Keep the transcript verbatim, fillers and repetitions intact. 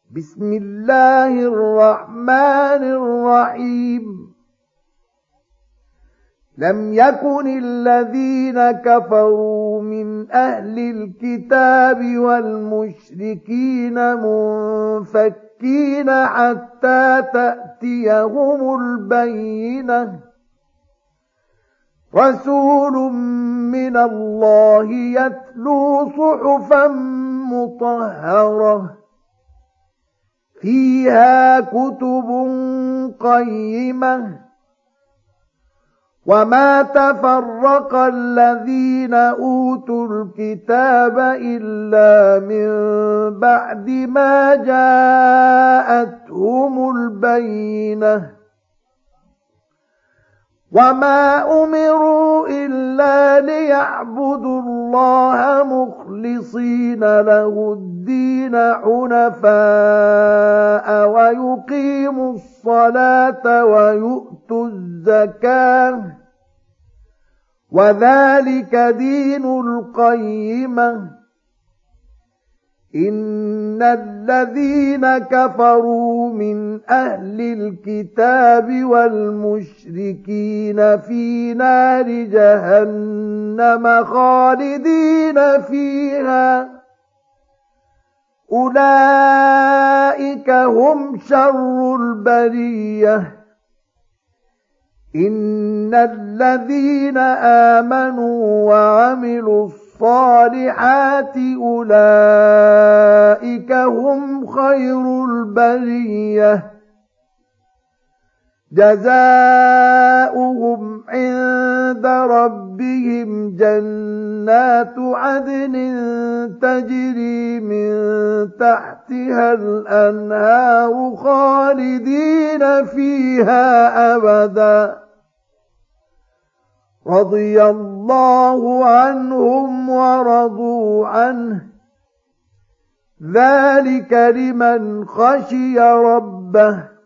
بسم الله الرحمن الرحيم لم يكن الذين كفروا من أهل الكتاب والمشركين منفكين حتى تأتيهم البينة رسول من الله يتلو صحفا مطهرة فيها كتب قيمة وما تفرق الذين أوتوا الكتاب إلا من بعد ما جاءتهم البينة وما أمروا إلا ليعبدوا الله مخلصين له الدين حنفاء ويقيموا الصلاة ويؤتوا الزكاة وذلك دين القيمة إن الذين كفروا من أهل الكتاب والمشركين في نار جهنم خالدين فيها أولئك هم شر البرية إن الذين آمنوا وعملوا الصالحات أولئك هم خير البرية جزاؤهم عند ربهم جنات عدن تجري من تحتها الأنهار خالدين فيها أبدا رضي الله عنهم ورضوا عنه ذلك لمن خشي ربه